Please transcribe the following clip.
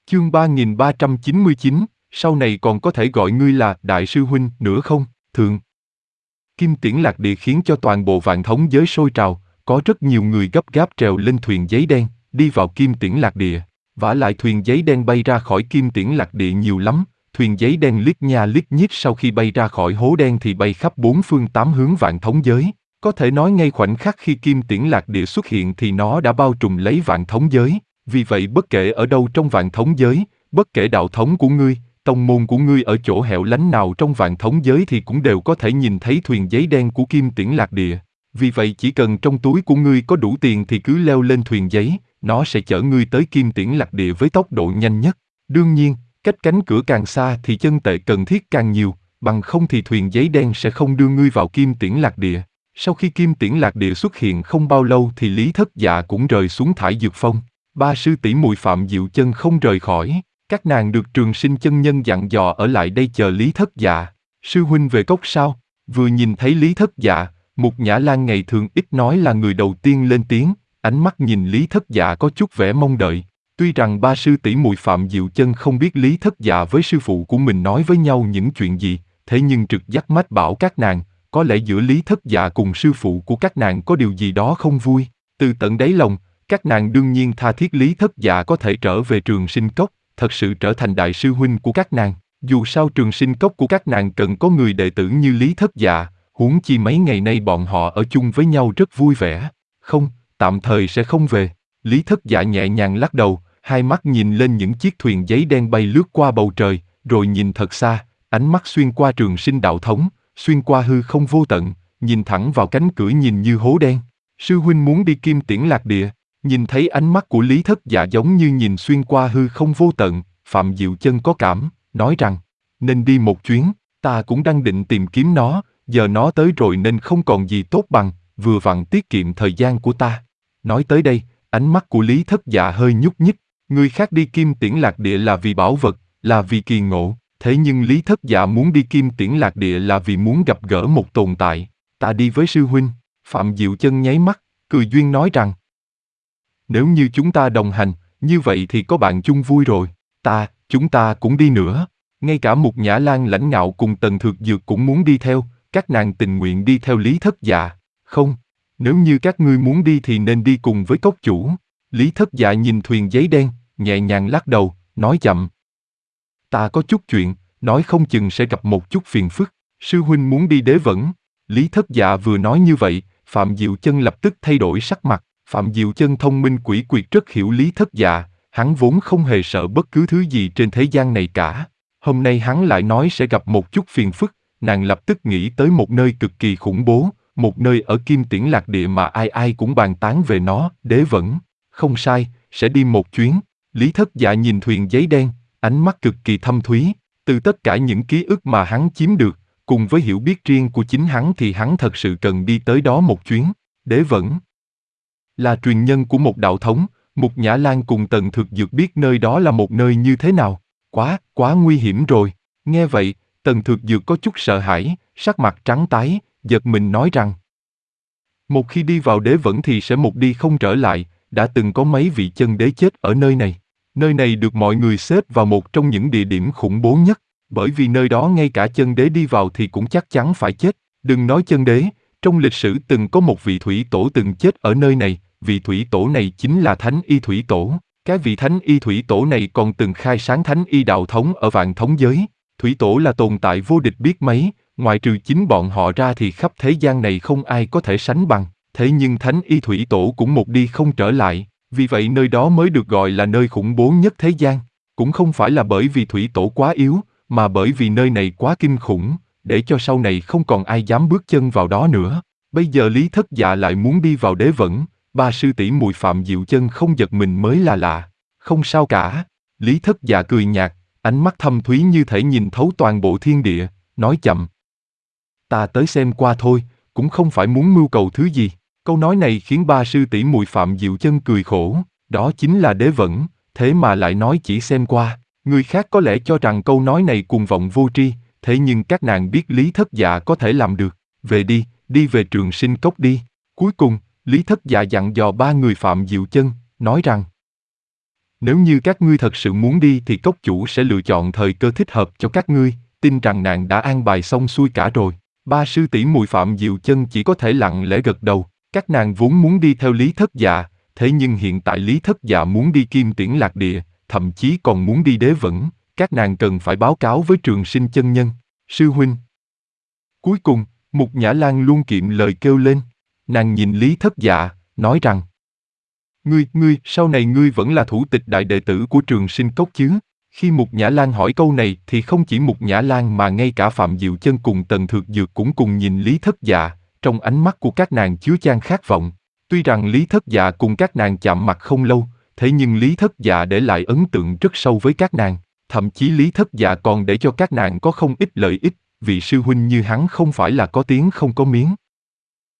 Chương 3399, sau này còn có thể gọi ngươi là Đại sư Huynh nữa không? Thượng. Kim Tiễn Lạc Địa khiến cho toàn bộ Vạn Thống giới sôi trào, có rất nhiều người gấp gáp trèo lên thuyền giấy đen, đi vào Kim Tiễn Lạc Địa. Vả lại thuyền giấy đen bay ra khỏi Kim Tiễn Lạc Địa nhiều lắm, thuyền giấy đen liếc nha liếc nhít sau khi bay ra khỏi hố đen thì bay khắp bốn phương tám hướng Vạn Thống giới. Có thể nói ngay khoảnh khắc khi Kim Tiễn Lạc Địa xuất hiện thì nó đã bao trùm lấy Vạn Thống giới. Vì vậy bất kể ở đâu trong Vạn Thống giới, bất kể đạo thống của ngươi, tông môn của ngươi ở chỗ hẻo lánh nào trong Vạn Thống giới thì cũng đều có thể nhìn thấy thuyền giấy đen của Kim Tiễn Lạc Địa. Vì vậy chỉ cần trong túi của ngươi có đủ tiền thì cứ leo lên thuyền giấy, nó sẽ chở ngươi tới Kim Tiễn Lạc Địa với tốc độ nhanh nhất. Đương nhiên, cách cánh cửa càng xa thì chân tệ cần thiết càng nhiều, bằng không thì thuyền giấy đen sẽ không đưa ngươi vào Kim Tiễn Lạc Địa. Sau khi Kim Tiễn Lạc Địa xuất hiện không bao lâu thì Lý Thất Dạ cũng rời xuống Thải Dược Phong. Ba sư tỷ muội Phạm Diệu Chân không rời khỏi, các nàng được Trường Sinh chân nhân dặn dò ở lại đây chờ Lý Thất Dạ. Sư huynh về cốc sao? Vừa nhìn thấy Lý Thất Dạ, Mục Nhã Lan ngày thường ít nói là người đầu tiên lên tiếng, ánh mắt nhìn Lý Thất Dạ có chút vẻ mong đợi. Tuy rằng ba sư tỷ muội Phạm Diệu Chân không biết Lý Thất Dạ với sư phụ của mình nói với nhau những chuyện gì, thế nhưng trực giác mách bảo các nàng, có lẽ giữa Lý Thất Dạ cùng sư phụ của các nàng có điều gì đó không vui. Từ tận đáy lòng, các nàng đương nhiên tha thiết Lý Thất Dạ có thể trở về Trường Sinh Cốc, thật sự trở thành đại sư huynh của các nàng. Dù sao Trường Sinh Cốc của các nàng cần có người đệ tử như Lý Thất Dạ, huống chi mấy ngày nay bọn họ ở chung với nhau rất vui vẻ. Không, tạm thời sẽ không về. Lý Thất Dạ nhẹ nhàng lắc đầu, hai mắt nhìn lên những chiếc thuyền giấy đen bay lướt qua bầu trời, rồi nhìn thật xa, ánh mắt xuyên qua Trường Sinh đạo thống, xuyên qua hư không vô tận, nhìn thẳng vào cánh cửa nhìn như hố đen. Sư huynh muốn đi Kim Tiễn Lạc Địa. Nhìn thấy ánh mắt của Lý Thất Dạ giống như nhìn xuyên qua hư không vô tận, Phạm Diệu Chân có cảm, nói rằng, nên đi một chuyến, ta cũng đang định tìm kiếm nó, giờ nó tới rồi nên không còn gì tốt bằng, vừa vặn tiết kiệm thời gian của ta. Nói tới đây, ánh mắt của Lý Thất Dạ hơi nhúc nhích, người khác đi Kim Tiễn Lạc Địa là vì bảo vật, là vì kỳ ngộ, thế nhưng Lý Thất Dạ muốn đi Kim Tiễn Lạc Địa là vì muốn gặp gỡ một tồn tại, ta đi với sư huynh. Phạm Diệu Chân nháy mắt, cười duyên nói rằng, nếu như chúng ta đồng hành, như vậy thì có bạn chung vui rồi. Chúng ta cũng đi nữa. Ngay cả Mục Nhã Lan Lãnh Ngạo cùng Tần Thược Dược cũng muốn đi theo, các nàng tình nguyện đi theo Lý Thất Dạ. Không, nếu như các ngươi muốn đi thì nên đi cùng với cốc chủ. Lý Thất Dạ nhìn thuyền giấy đen, nhẹ nhàng lắc đầu, nói chậm. Ta có chút chuyện, nói không chừng sẽ gặp một chút phiền phức. Sư huynh muốn đi Đế Vẫn. Lý Thất Dạ vừa nói như vậy, Phạm Diệu Chân lập tức thay đổi sắc mặt. Phạm Diệu Chân thông minh quỷ quyệt rất hiểu Lý Thất Dạ, hắn vốn không hề sợ bất cứ thứ gì trên thế gian này cả. Hôm nay hắn lại nói sẽ gặp một chút phiền phức, nàng lập tức nghĩ tới một nơi cực kỳ khủng bố, một nơi ở Kim Tiễn Lạc Địa mà ai ai cũng bàn tán về nó, Đế Vẫn. Không sai, sẽ đi một chuyến. Lý Thất Dạ nhìn thuyền giấy đen, ánh mắt cực kỳ thâm thúy, từ tất cả những ký ức mà hắn chiếm được, cùng với hiểu biết riêng của chính hắn thì hắn thật sự cần đi tới đó một chuyến. Đế Vẫn là truyền nhân của một đạo thống, Mục Nhã Lan cùng Tần Thực Dược biết nơi đó là một nơi như thế nào. Quá nguy hiểm rồi. Nghe vậy, Tần Thực Dược có chút sợ hãi, sắc mặt trắng tái, giật mình nói rằng, một khi đi vào Đế Vẫn thì sẽ một đi không trở lại, đã từng có mấy vị chân đế chết ở nơi này. Nơi này được mọi người xếp vào một trong những địa điểm khủng bố nhất, bởi vì nơi đó ngay cả chân đế đi vào thì cũng chắc chắn phải chết. Đừng nói chân đế, trong lịch sử từng có một vị thủy tổ từng chết ở nơi này, vị thủy tổ này chính là Thánh Y Thủy Tổ. Cái vị Thánh Y Thủy Tổ này còn từng khai sáng Thánh Y đạo thống ở Vạn Thống giới. Thủy Tổ là tồn tại vô địch biết mấy, ngoài trừ chính bọn họ ra thì khắp thế gian này không ai có thể sánh bằng. Thế nhưng Thánh Y Thủy Tổ cũng một đi không trở lại, vì vậy nơi đó mới được gọi là nơi khủng bố nhất thế gian. Cũng không phải là bởi vì Thủy Tổ quá yếu, mà bởi vì nơi này quá kinh khủng, để cho sau này không còn ai dám bước chân vào đó nữa. Bây giờ Lý Thất Dạ lại muốn đi vào Đế Vẫn, ba sư tỷ muội Phạm Diệu Chân không giật mình mới là lạ. Không sao cả. Lý Thất Dạ cười nhạt, ánh mắt thâm thúy như thể nhìn thấu toàn bộ thiên địa, nói chậm. Ta tới xem qua thôi, cũng không phải muốn mưu cầu thứ gì. Câu nói này khiến ba sư tỷ muội Phạm Diệu Chân cười khổ, đó chính là Đế Vẫn, thế mà lại nói chỉ xem qua. Người khác có lẽ cho rằng câu nói này cuồng vọng vô tri, thế nhưng các nàng biết Lý Thất Dạ có thể làm được. Về đi về Trường Sinh Cốc đi. Cuối cùng, Lý Thất Dạ dặn dò ba người Phạm Diệu Chân, nói rằng, Nếu như các ngươi thật sự muốn đi thì cốc chủ sẽ lựa chọn thời cơ thích hợp cho các ngươi, tin rằng nàng đã an bài xong xuôi cả rồi. Ba sư tỷ muội Phạm Diệu Chân chỉ có thể lặng lẽ gật đầu, các nàng vốn muốn đi theo Lý Thất Dạ, thế nhưng hiện tại Lý Thất Dạ muốn đi Kim Tiễn Lạc Địa, thậm chí còn muốn đi Đế Vẫn, các nàng cần phải báo cáo với Trường Sinh chân nhân. Sư huynh. Cuối cùng, Mục Nhã Lang luôn kiệm lời kêu lên, nàng nhìn Lý Thất Dạ, nói rằng: Sau này ngươi vẫn là thủ tịch đại đệ tử của Trường Sinh Cốc chứ? Khi Mục Nhã Lang hỏi câu này thì không chỉ Mục Nhã Lang mà ngay cả Phạm Diệu Chân cùng Tần Thược Dược cũng cùng nhìn Lý Thất Dạ, trong ánh mắt của các nàng chứa chan khát vọng. Tuy rằng Lý Thất Dạ cùng các nàng chạm mặt không lâu, thế nhưng Lý Thất Dạ để lại ấn tượng rất sâu với các nàng, thậm chí Lý Thất Dạ còn để cho các nàng có không ít lợi ích, vị sư huynh như hắn không phải là có tiếng không có miếng.